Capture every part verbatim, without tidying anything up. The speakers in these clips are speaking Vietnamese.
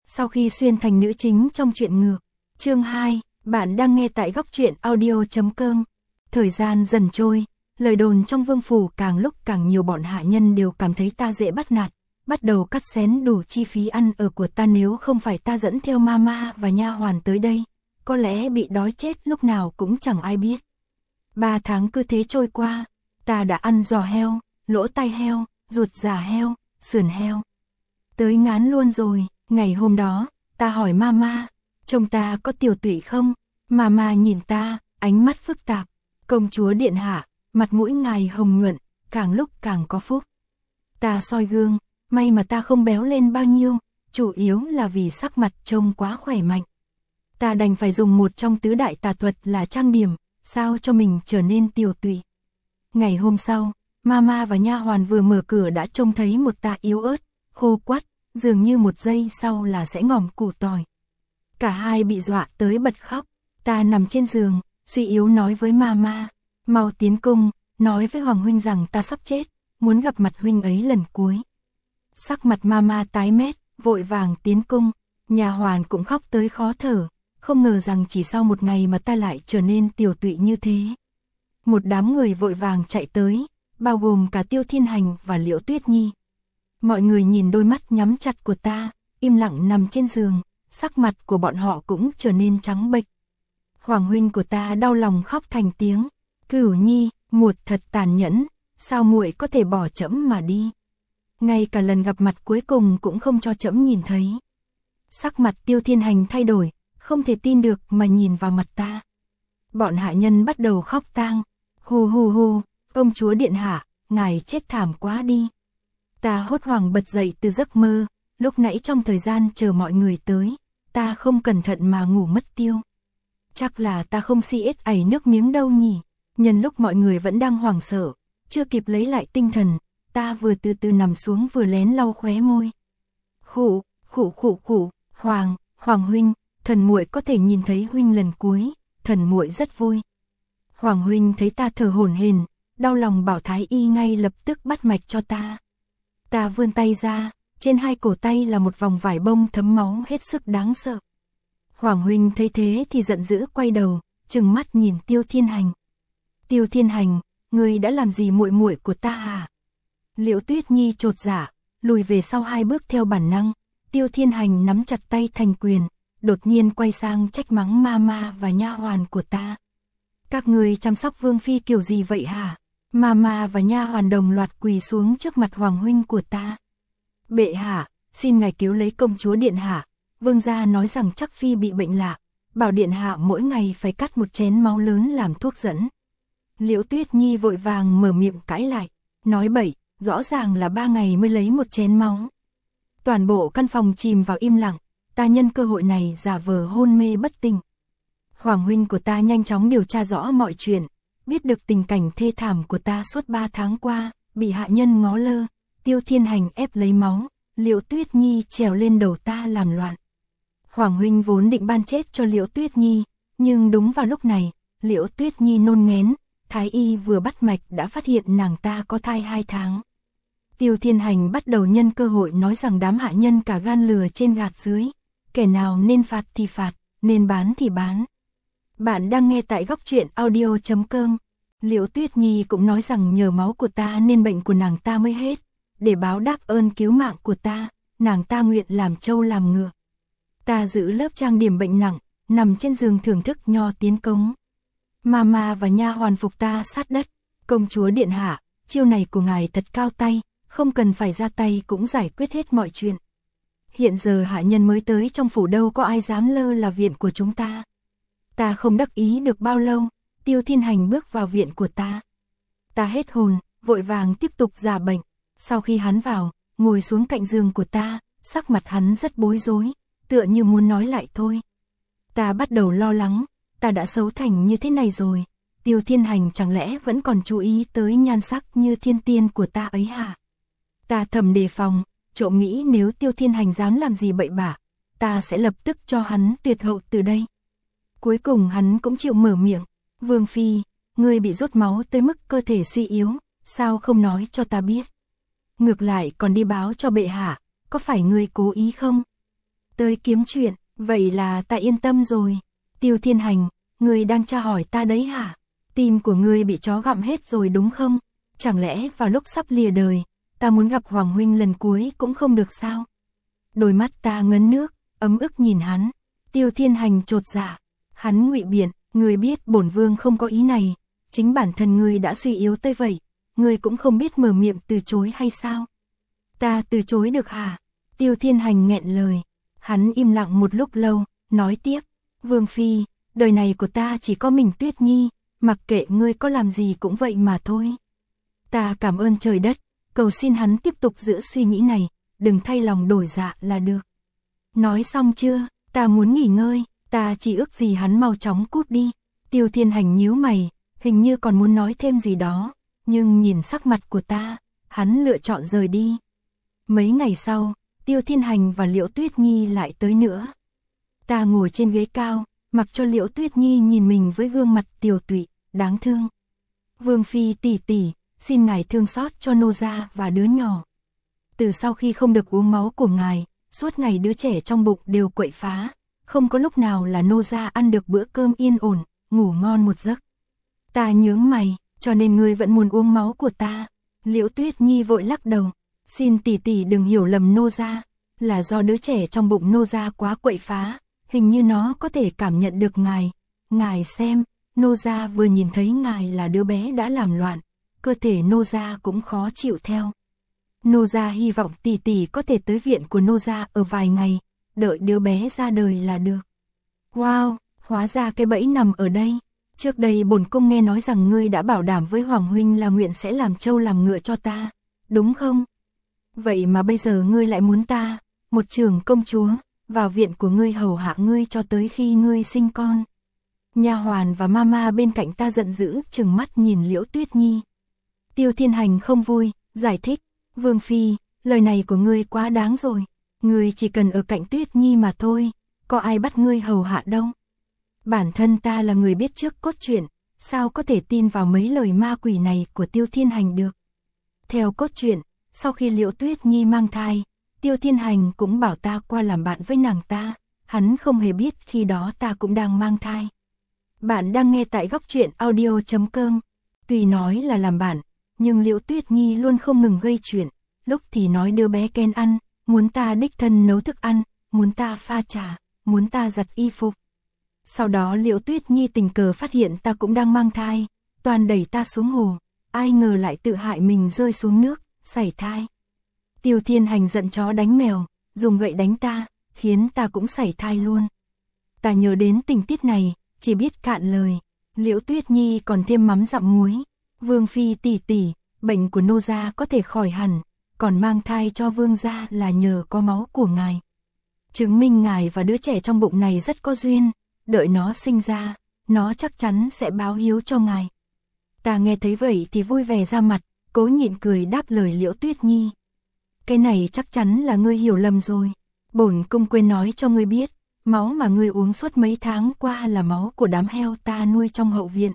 sau khi xuyên thành nữ chính trong truyện ngược. Chương hai, bạn đang nghe tại góc truyện audio chấm com. Thời gian dần trôi, lời đồn trong vương phủ càng lúc càng nhiều, bọn hạ nhân đều cảm thấy ta dễ bắt nạt, bắt đầu cắt xén đủ chi phí ăn ở của ta, nếu không phải ta dẫn theo mama và nha hoàn tới đây, có lẽ bị đói chết lúc nào cũng chẳng ai biết. Ba tháng cứ thế trôi qua, ta đã ăn giò heo, lỗ tai heo, ruột già heo, sườn heo. Tới ngán luôn rồi. Ngày hôm đó, ta hỏi mama, trông ta có tiều tụy không? Mama nhìn ta, ánh mắt phức tạp. Công chúa điện hạ, mặt mũi ngài hồng nhuận, càng lúc càng có phúc. Ta soi gương, may mà ta không béo lên bao nhiêu, chủ yếu là vì sắc mặt trông quá khỏe mạnh. Ta đành phải dùng một trong tứ đại tà thuật là trang điểm, sao cho mình trở nên tiều tụy. Ngày hôm sau, mama và nha hoàn vừa mở cửa đã trông thấy một ta yếu ớt, khô quắt, dường như một giây sau là sẽ ngòm củ tỏi. Cả hai bị dọa tới bật khóc. Ta nằm trên giường, suy yếu nói với mama, mau tiến cung, nói với Hoàng huynh rằng ta sắp chết, muốn gặp mặt huynh ấy lần cuối. Sắc mặt mama tái mét, vội vàng tiến cung. Nhà hoàn cũng khóc tới khó thở, không ngờ rằng chỉ sau một ngày mà ta lại trở nên tiều tụy như thế. Một đám người vội vàng chạy tới, bao gồm cả Tiêu Thiên Hành và Liễu Tuyết Nhi. Mọi người nhìn đôi mắt nhắm chặt của ta, im lặng nằm trên giường, sắc mặt của bọn họ cũng trở nên trắng bệch. Hoàng huynh của ta đau lòng khóc thành tiếng, Cửu Nhi, muội thật tàn nhẫn, sao muội có thể bỏ trẫm mà đi? Ngay cả lần gặp mặt cuối cùng cũng không cho trẫm nhìn thấy. Sắc mặt Tiêu Thiên Hành thay đổi, không thể tin được mà nhìn vào mặt ta. Bọn hạ nhân bắt đầu khóc tang, hù hù hù, công chúa điện hạ, ngài chết thảm quá đi. Ta hốt hoảng bật dậy từ giấc mơ, lúc nãy trong thời gian chờ mọi người tới, ta không cẩn thận mà ngủ mất tiêu. Chắc là ta không si ết ảy nước miếng đâu nhỉ. Nhân lúc mọi người vẫn đang hoảng sợ, chưa kịp lấy lại tinh thần, ta vừa từ từ nằm xuống vừa lén lau khóe môi. Khụ, khụ khụ khụ, Hoàng, Hoàng huynh, thần muội có thể nhìn thấy huynh lần cuối, thần muội rất vui. Hoàng huynh thấy ta thở hổn hển, đau lòng bảo thái y ngay lập tức bắt mạch cho ta. Ta vươn tay ra, trên hai cổ tay là một vòng vải bông thấm máu hết sức đáng sợ. Hoàng huynh thấy thế thì giận dữ quay đầu, trừng mắt nhìn Tiêu Thiên Hành. Tiêu Thiên Hành, ngươi đã làm gì muội muội của ta hả? Liễu Tuyết Nhi chột dạ, lùi về sau hai bước theo bản năng. Tiêu Thiên Hành nắm chặt tay thành quyền, đột nhiên quay sang trách mắng mama và nha hoàn của ta. Các ngươi chăm sóc vương phi kiểu gì vậy hả? Mama và nha hoàn đồng loạt quỳ xuống trước mặt hoàng huynh của ta. Bệ hạ, xin ngài cứu lấy công chúa điện hạ. Vương gia nói rằng chắc phi bị bệnh lạ, bảo điện hạ mỗi ngày phải cắt một chén máu lớn làm thuốc dẫn. Liễu Tuyết Nhi vội vàng mở miệng cãi lại, nói bậy, rõ ràng là ba ngày mới lấy một chén máu. Toàn bộ căn phòng chìm vào im lặng, ta nhân cơ hội này giả vờ hôn mê bất tỉnh. Hoàng huynh của ta nhanh chóng điều tra rõ mọi chuyện, biết được tình cảnh thê thảm của ta suốt ba tháng qua, bị hạ nhân ngó lơ, Tiêu Thiên Hành ép lấy máu, Liễu Tuyết Nhi trèo lên đầu ta làm loạn. Hoàng huynh vốn định ban chết cho Liễu Tuyết Nhi, nhưng đúng vào lúc này, Liễu Tuyết Nhi nôn nghén, thái y vừa bắt mạch đã phát hiện nàng ta có thai hai tháng. Tiêu Thiên Hành bắt đầu nhân cơ hội nói rằng đám hạ nhân cả gan lừa trên gạt dưới, kẻ nào nên phạt thì phạt, nên bán thì bán. Bạn đang nghe tại góc truyện audio chấm com. Liễu Tuyết Nhi cũng nói rằng nhờ máu của ta nên bệnh của nàng ta mới hết, để báo đáp ơn cứu mạng của ta, nàng ta nguyện làm trâu làm ngựa. Ta giữ lớp trang điểm bệnh nặng, nằm trên giường thưởng thức nho tiến cống. Mama và nha hoàn phục ta sát đất. Công chúa điện hạ, chiêu này của ngài thật cao tay, không cần phải ra tay cũng giải quyết hết mọi chuyện. Hiện giờ hạ nhân mới tới trong phủ đâu có ai dám lơ là viện của chúng ta. Ta không đắc ý được bao lâu, Tiêu Thiên Hành bước vào viện của ta. Ta hết hồn, vội vàng tiếp tục giả bệnh. Sau khi hắn vào, ngồi xuống cạnh giường của ta, sắc mặt hắn rất bối rối, tựa như muốn nói lại thôi. Ta bắt đầu lo lắng, ta đã xấu thành như thế này rồi, Tiêu Thiên Hành chẳng lẽ vẫn còn chú ý tới nhan sắc như thiên tiên của ta ấy hả? Ta thầm đề phòng, trộm nghĩ nếu Tiêu Thiên Hành dám làm gì bậy bạ, ta sẽ lập tức cho hắn tuyệt hậu từ đây. Cuối cùng hắn cũng chịu mở miệng, Vương phi, ngươi bị rút máu tới mức cơ thể suy yếu, sao không nói cho ta biết? Ngược lại còn đi báo cho bệ hạ, có phải ngươi cố ý không? tới kiếm chuyện, vậy là ta yên tâm rồi. Tiêu Thiên Hành, ngươi đang tra hỏi ta đấy hả? Tim của ngươi bị chó gặm hết rồi đúng không? Chẳng lẽ vào lúc sắp lìa đời, ta muốn gặp Hoàng huynh lần cuối cũng không được sao? Đôi mắt ta ngấn nước, ấm ức nhìn hắn. Tiêu Thiên Hành chột dạ, hắn ngụy biện, ngươi biết bổn vương không có ý này, chính bản thân ngươi đã suy yếu tới vậy, ngươi cũng không biết mở miệng từ chối hay sao? Ta từ chối được hả? Tiêu Thiên Hành nghẹn lời, hắn im lặng một lúc lâu, nói tiếp, Vương phi, đời này của ta chỉ có mình Tuyết Nhi, mặc kệ ngươi có làm gì cũng vậy mà thôi. Ta cảm ơn trời đất, cầu xin hắn tiếp tục giữ suy nghĩ này, đừng thay lòng đổi dạ là được. Nói xong chưa, ta muốn nghỉ ngơi, ta chỉ ước gì hắn mau chóng cút đi. Tiêu Thiên Hành nhíu mày, hình như còn muốn nói thêm gì đó, nhưng nhìn sắc mặt của ta, hắn lựa chọn rời đi. Mấy ngày sau, Tiêu Thiên Hành và Liễu Tuyết Nhi lại tới nữa. Ta ngồi trên ghế cao, mặc cho Liễu Tuyết Nhi nhìn mình với gương mặt tiều tụy, đáng thương. Vương phi tỷ tỷ, xin ngài thương xót cho nô gia và đứa nhỏ. Từ sau khi không được uống máu của ngài, suốt ngày đứa trẻ trong bụng đều quậy phá, không có lúc nào là nô gia ăn được bữa cơm yên ổn, ngủ ngon một giấc. Ta nhướng mày, cho nên ngươi vẫn muốn uống máu của ta. Liễu Tuyết Nhi vội lắc đầu, xin tỷ tỷ đừng hiểu lầm nô gia, là do đứa trẻ trong bụng nô gia quá quậy phá, hình như nó có thể cảm nhận được ngài. Ngài xem, nô gia vừa nhìn thấy ngài là đứa bé đã làm loạn, cơ thể nô gia cũng khó chịu theo. Nô gia hy vọng tỷ tỷ có thể tới viện của nô gia ở vài ngày, đợi đứa bé ra đời là được. Wow, hóa ra cái bẫy nằm ở đây. Trước đây bổn cung nghe nói rằng ngươi đã bảo đảm với Hoàng huynh là nguyện sẽ làm trâu làm ngựa cho ta, đúng không? Vậy mà bây giờ ngươi lại muốn ta, một trưởng công chúa, vào viện của ngươi hầu hạ ngươi cho tới khi ngươi sinh con. Nha hoàn và mama bên cạnh ta giận dữ trừng mắt nhìn Liễu Tuyết Nhi. Tiêu Thiên Hành không vui, giải thích, Vương phi, lời này của ngươi quá đáng rồi, ngươi chỉ cần ở cạnh Tuyết Nhi mà thôi, có ai bắt ngươi hầu hạ đâu. Bản thân ta là người biết trước cốt truyện, sao có thể tin vào mấy lời ma quỷ này của Tiêu Thiên Hành được. Theo cốt truyện, sau khi Liễu Tuyết Nhi mang thai, Tiêu Thiên Hành cũng bảo ta qua làm bạn với nàng ta, hắn không hề biết khi đó ta cũng đang mang thai. Bạn đang nghe tại góc truyện audio chấm com. Tuy nói là làm bạn, nhưng Liễu Tuyết Nhi luôn không ngừng gây chuyện, lúc thì nói đưa bé Ken ăn, muốn ta đích thân nấu thức ăn, muốn ta pha trà, muốn ta giặt y phục. Sau đó Liễu Tuyết Nhi tình cờ phát hiện ta cũng đang mang thai, toàn đẩy ta xuống hồ, ai ngờ lại tự hại mình rơi xuống nước, sảy thai. Tiêu Thiên Hành giận chó đánh mèo, dùng gậy đánh ta, khiến ta cũng sảy thai luôn. Ta nhớ đến tình tiết này, chỉ biết cạn lời. Liễu Tuyết Nhi còn thêm mắm dặm muối. Vương phi tỷ tỷ, bệnh của nô gia có thể khỏi hẳn, còn mang thai cho vương gia là nhờ có máu của ngài. Chứng minh ngài và đứa trẻ trong bụng này rất có duyên, đợi nó sinh ra, nó chắc chắn sẽ báo hiếu cho ngài. Ta nghe thấy vậy thì vui vẻ ra mặt, cố nhịn cười đáp lời Liễu Tuyết Nhi. Cái này chắc chắn là ngươi hiểu lầm rồi. Bổn cung quên nói cho ngươi biết, máu mà ngươi uống suốt mấy tháng qua là máu của đám heo ta nuôi trong hậu viện.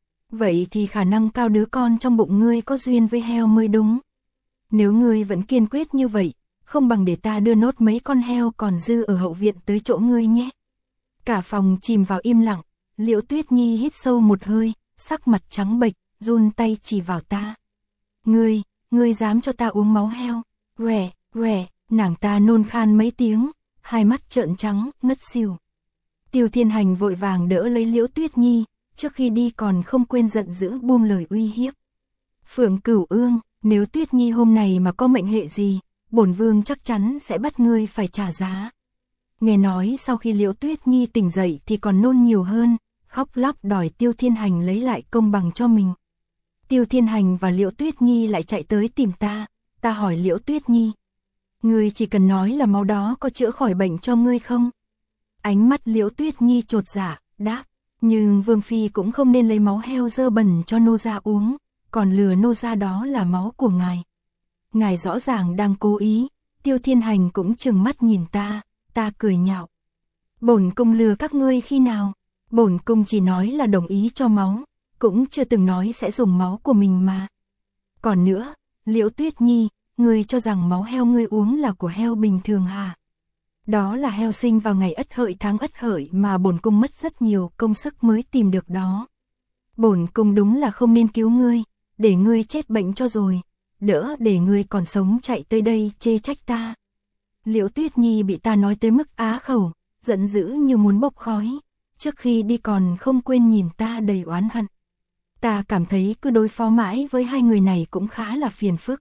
Vậy thì khả năng cao đứa con trong bụng ngươi có duyên với heo mới đúng. Nếu ngươi vẫn kiên quyết như vậy, không bằng để ta đưa nốt mấy con heo còn dư ở hậu viện tới chỗ ngươi nhé. Cả phòng chìm vào im lặng, Liễu Tuyết Nhi hít sâu một hơi, sắc mặt trắng bệch, run tay chỉ vào ta. Ngươi, ngươi dám cho ta uống máu heo? Quẻ, quẻ, nàng ta nôn khan mấy tiếng, hai mắt trợn trắng, ngất xỉu. Tiêu Thiên Hành vội vàng đỡ lấy Liễu Tuyết Nhi, trước khi đi còn không quên giận dữ buông lời uy hiếp. Phượng Cửu Ương, nếu Tuyết Nhi hôm này mà có mệnh hệ gì, bổn vương chắc chắn sẽ bắt ngươi phải trả giá. Nghe nói sau khi Liễu Tuyết Nhi tỉnh dậy thì còn nôn nhiều hơn, khóc lóc đòi Tiêu Thiên Hành lấy lại công bằng cho mình. Tiêu Thiên Hành và Liễu Tuyết Nhi lại chạy tới tìm ta, ta hỏi Liễu Tuyết Nhi. Ngươi chỉ cần nói là máu đó có chữa khỏi bệnh cho ngươi không? Ánh mắt Liễu Tuyết Nhi chột dạ, đáp, nhưng Vương phi cũng không nên lấy máu heo dơ bẩn cho nô gia uống, còn lừa nô gia đó là máu của ngài. Ngài rõ ràng đang cố ý. Tiêu Thiên Hành cũng trừng mắt nhìn ta, ta cười nhạo. Bổn cung lừa các ngươi khi nào? Bổn cung chỉ nói là đồng ý cho máu, cũng chưa từng nói sẽ dùng máu của mình mà. Còn nữa, Liễu Tuyết Nhi, ngươi cho rằng máu heo ngươi uống là của heo bình thường hả? Đó là heo sinh vào ngày Ất Hợi tháng Ất Hợi mà bổn cung mất rất nhiều công sức mới tìm được đó. Bổn cung đúng là không nên cứu ngươi, để ngươi chết bệnh cho rồi, đỡ để ngươi còn sống chạy tới đây chê trách ta. Liễu Tuyết Nhi bị ta nói tới mức á khẩu, giận dữ như muốn bốc khói, trước khi đi còn không quên nhìn ta đầy oán hận. Ta cảm thấy cứ đối phó mãi với hai người này cũng khá là phiền phức.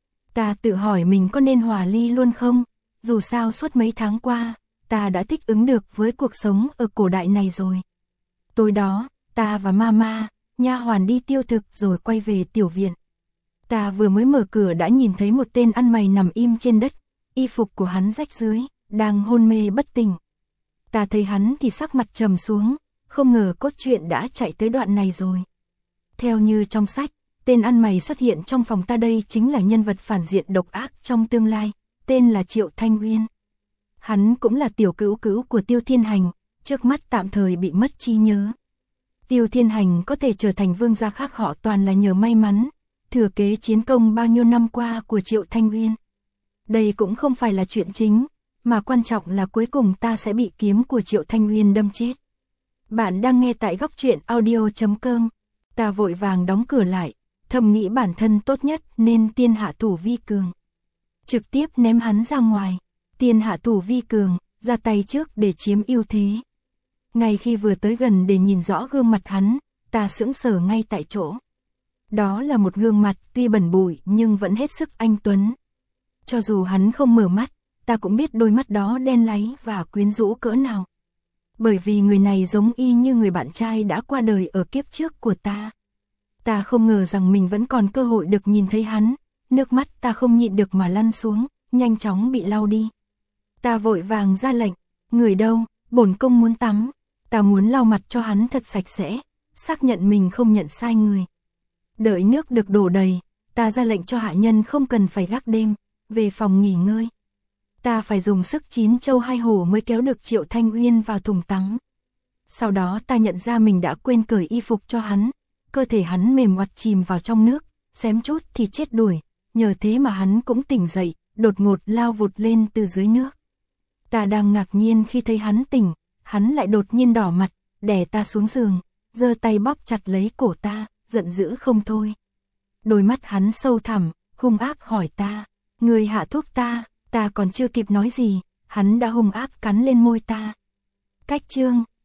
Ta tự hỏi mình có nên hòa ly luôn không, dù sao suốt mấy tháng qua, ta đã thích ứng được với cuộc sống ở cổ đại này rồi. Tối đó, ta và Mama, nha hoàn đi tiêu thực rồi quay về tiểu viện. Ta vừa mới mở cửa đã nhìn thấy một tên ăn mày nằm im trên đất, y phục của hắn rách rưới, đang hôn mê bất tỉnh. Ta thấy hắn thì sắc mặt trầm xuống, không ngờ cốt truyện đã chạy tới đoạn này rồi. Theo như trong sách, tên ăn mày xuất hiện trong phòng ta đây chính là nhân vật phản diện độc ác trong tương lai, tên là Triệu Thanh Uyên. Hắn cũng là tiểu cữu cữu của Tiêu Thiên Hành, trước mắt tạm thời bị mất trí nhớ. Tiêu Thiên Hành có thể trở thành vương gia khác họ toàn là nhờ may mắn, thừa kế chiến công bao nhiêu năm qua của Triệu Thanh Uyên. Đây cũng không phải là chuyện chính, mà quan trọng là cuối cùng ta sẽ bị kiếm của Triệu Thanh Uyên đâm chết. Bạn đang nghe tại góc truyện audio chấm com. Ta vội vàng đóng cửa lại, thầm nghĩ bản thân tốt nhất nên tiên hạ thủ vi cường. Trực tiếp ném hắn ra ngoài, tiên hạ thủ vi cường, ra tay trước để chiếm ưu thế. Ngay khi vừa tới gần để nhìn rõ gương mặt hắn, ta sững sờ ngay tại chỗ. Đó là một gương mặt tuy bẩn bụi nhưng vẫn hết sức anh tuấn. Cho dù hắn không mở mắt, ta cũng biết đôi mắt đó đen láy và quyến rũ cỡ nào. Bởi vì người này giống y như người bạn trai đã qua đời ở kiếp trước của ta. Ta không ngờ rằng mình vẫn còn cơ hội được nhìn thấy hắn, nước mắt ta không nhịn được mà lăn xuống, nhanh chóng bị lau đi. Ta vội vàng ra lệnh, người đâu, bổn cung muốn tắm. Ta muốn lau mặt cho hắn thật sạch sẽ, xác nhận mình không nhận sai người. Đợi nước được đổ đầy, ta ra lệnh cho hạ nhân không cần phải gác đêm, về phòng nghỉ ngơi. Ta phải dùng sức chín châu hai hổ mới kéo được Triệu Thanh Uyên vào thùng tắm. Sau đó ta nhận ra mình đã quên cởi y phục cho hắn, cơ thể hắn mềm oặt chìm vào trong nước, xém chút thì chết đuổi, nhờ thế mà hắn cũng tỉnh dậy, đột ngột lao vụt lên từ dưới nước. Ta đang ngạc nhiên khi thấy hắn tỉnh, hắn lại đột nhiên đỏ mặt, đè ta xuống giường, giơ tay bóp chặt lấy cổ ta, giận dữ không thôi. Đôi mắt hắn sâu thẳm, hung ác hỏi ta, người hạ thuốc ta, ta còn chưa kịp nói gì, hắn đã hung ác cắn lên môi ta. Cách chương